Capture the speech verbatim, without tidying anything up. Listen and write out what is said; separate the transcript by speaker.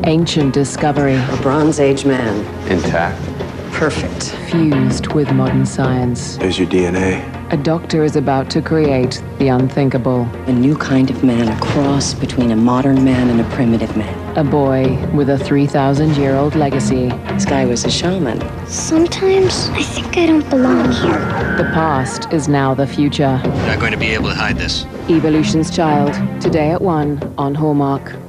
Speaker 1: Ancient discovery.
Speaker 2: A Bronze Age man.
Speaker 3: Intact.
Speaker 2: Perfect.
Speaker 1: Fused with modern science.
Speaker 3: There's your D N A.
Speaker 1: A doctor is about to create the unthinkable.
Speaker 2: A new kind of man, a cross between a modern man and a primitive man.
Speaker 1: A boy with a three thousand year old legacy.
Speaker 2: This guy was a shaman.
Speaker 4: Sometimes I think I don't belong here.
Speaker 1: The past is now the future.
Speaker 5: You're not going to be able to hide this.
Speaker 1: Evolution's Child, today at one on Hallmark.